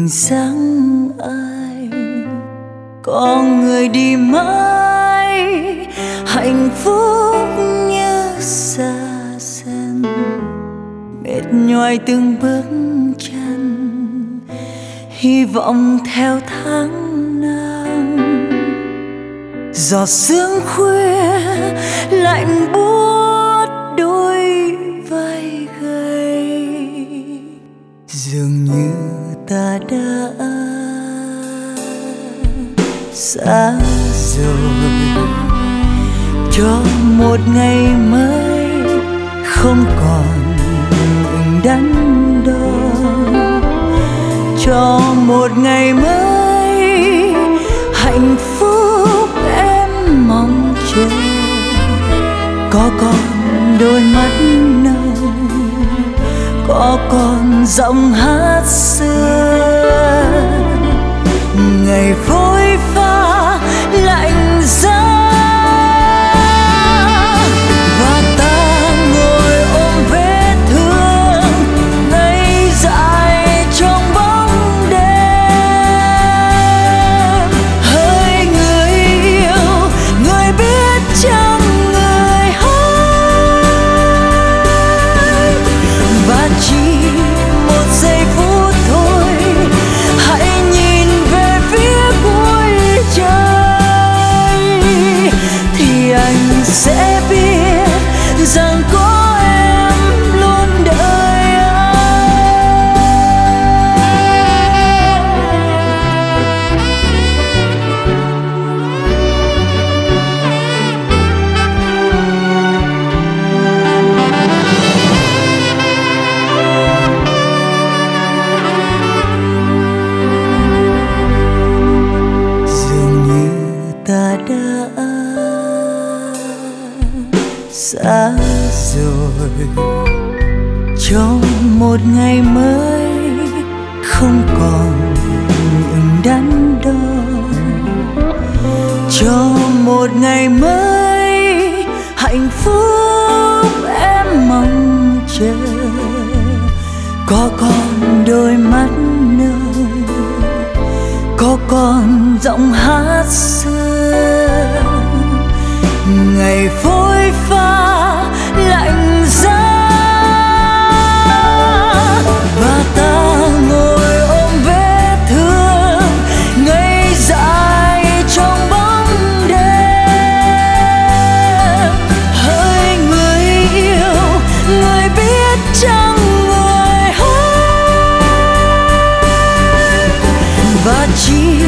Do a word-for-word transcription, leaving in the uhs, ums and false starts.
dáng ai, có người đi mãi hạnh phúc như xa dần, mệt nhoài từng bước chân, hy vọng theo tháng năm. Giọt sương khuya lạnh buốt đôi vai gầy, dường như ta đã xa rồi, cho một ngày mới không còn những đắn đo, cho một ngày mới hạnh phúc em mong chờ. Có con đôi mắt nâu, có con giọng hát xưa, ngày phôi pha lạnh giá và ta ngồi ôm vết thương ngây dại trong bóng đêm. Hỡi người yêu, người biết chăng người hỡi, và chỉ một giây phút thôi hãy nhìn về phía cuối trời, thì anh sẽ biết rằng có em luôn đợi ta đã xa rồi, trong một ngày mới không còn những đắn đo, cho một ngày mới hạnh phúc em mong chờ. Có con đôi mắt nâu, có con giọng hát xưa, ngày phôi pha lạnh giá và ta ngồi ôm vết thương ngây dại trong bóng đêm. Hỡi người yêu, người biết chăng người hỡi, và chỉ